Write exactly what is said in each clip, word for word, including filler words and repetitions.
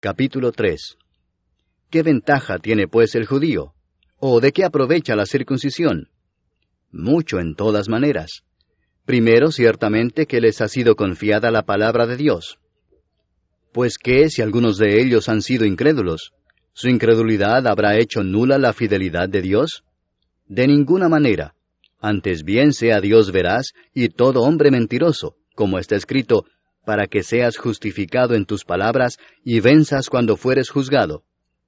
Capítulo tres. ¿Qué ventaja tiene pues el judío? ¿O de qué aprovecha la circuncisión? Mucho en todas maneras. Primero, ciertamente que les ha sido confiada la palabra de Dios. Pues ¿qué si algunos de ellos han sido incrédulos? ¿Su incredulidad habrá hecho nula la fidelidad de Dios? De ninguna manera. Antes bien sea Dios veraz y todo hombre mentiroso, como está escrito, para que seas justificado en tus palabras y venzas cuando fueres juzgado.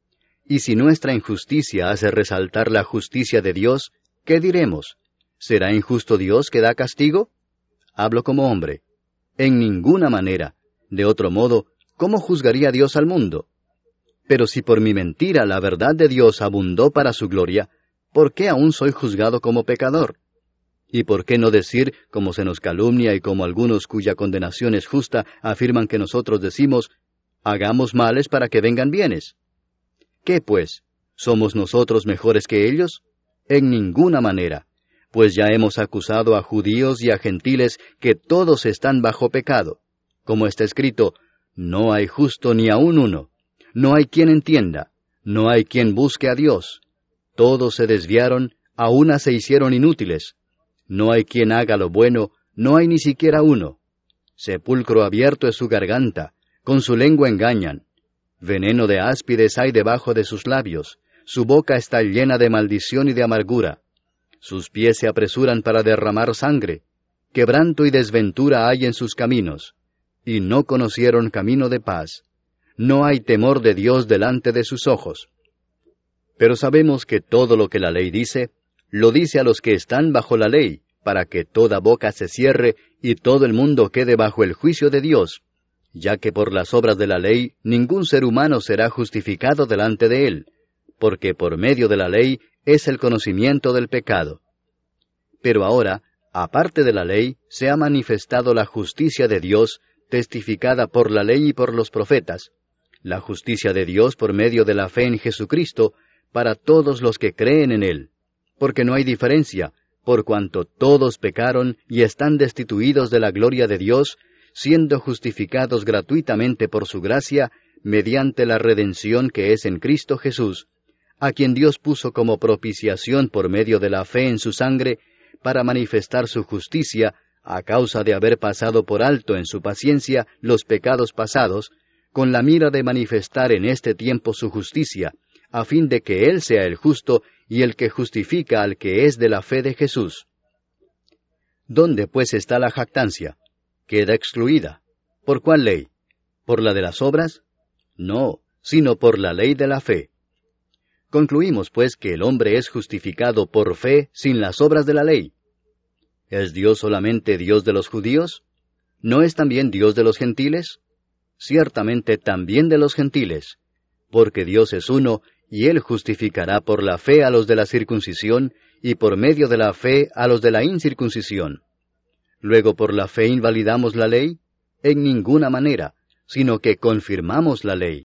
Y si nuestra injusticia hace resaltar la justicia de Dios, ¿qué diremos? ¿Será injusto Dios que da castigo? Hablo como hombre. En ninguna manera. De otro modo, ¿cómo juzgaría Dios al mundo? Pero si por mi mentira la verdad de Dios abundó para su gloria, ¿por qué aún soy juzgado como pecador? ¿Y por qué no decir, como se nos calumnia y como algunos cuya condenación es justa afirman que nosotros decimos, hagamos males para que vengan bienes? ¿Qué pues? ¿Somos nosotros mejores que ellos? En ninguna manera, pues ya hemos acusado a judíos y a gentiles que todos están bajo pecado. Como está escrito, no hay justo ni aun uno, no hay quien entienda, no hay quien busque a Dios. Todos se desviaron, a una se hicieron inútiles. No hay quien haga lo bueno, no hay ni siquiera uno. Sepulcro abierto es su garganta, con su lengua engañan. Veneno de áspides hay debajo de sus labios, su boca está llena de maldición y de amargura. Sus pies se apresuran para derramar sangre, quebranto y desventura hay en sus caminos, y no conocieron camino de paz. No hay temor de Dios delante de sus ojos. Pero sabemos que todo lo que la ley dice, lo dice a los que están bajo la ley, para que toda boca se cierre y todo el mundo quede bajo el juicio de Dios, ya que por las obras de la ley ningún ser humano será justificado delante de él, porque por medio de la ley es el conocimiento del pecado. Pero ahora, aparte de la ley, se ha manifestado la justicia de Dios, testificada por la ley y por los profetas, la justicia de Dios por medio de la fe en Jesucristo, para todos los que creen en Él. Porque no hay diferencia, por cuanto todos pecaron y están destituidos de la gloria de Dios, siendo justificados gratuitamente por su gracia, mediante la redención que es en Cristo Jesús, a quien Dios puso como propiciación por medio de la fe en su sangre, para manifestar su justicia, a causa de haber pasado por alto en su paciencia los pecados pasados, con la mira de manifestar en este tiempo su justicia, a fin de que Él sea el justo y el que justifica al que es de la fe de Jesús. ¿Dónde pues está la jactancia? Queda excluida. ¿Por cuál ley? ¿Por la de las obras? No, sino por la ley de la fe. Concluimos pues que el hombre es justificado por fe sin las obras de la ley. ¿Es Dios solamente Dios de los judíos? ¿No es también Dios de los gentiles? Ciertamente también de los gentiles, porque Dios es uno, y Él justificará por la fe a los de la circuncisión, y por medio de la fe a los de la incircuncisión. Luego, ¿por la fe invalidamos la ley? En ninguna manera, sino que confirmamos la ley.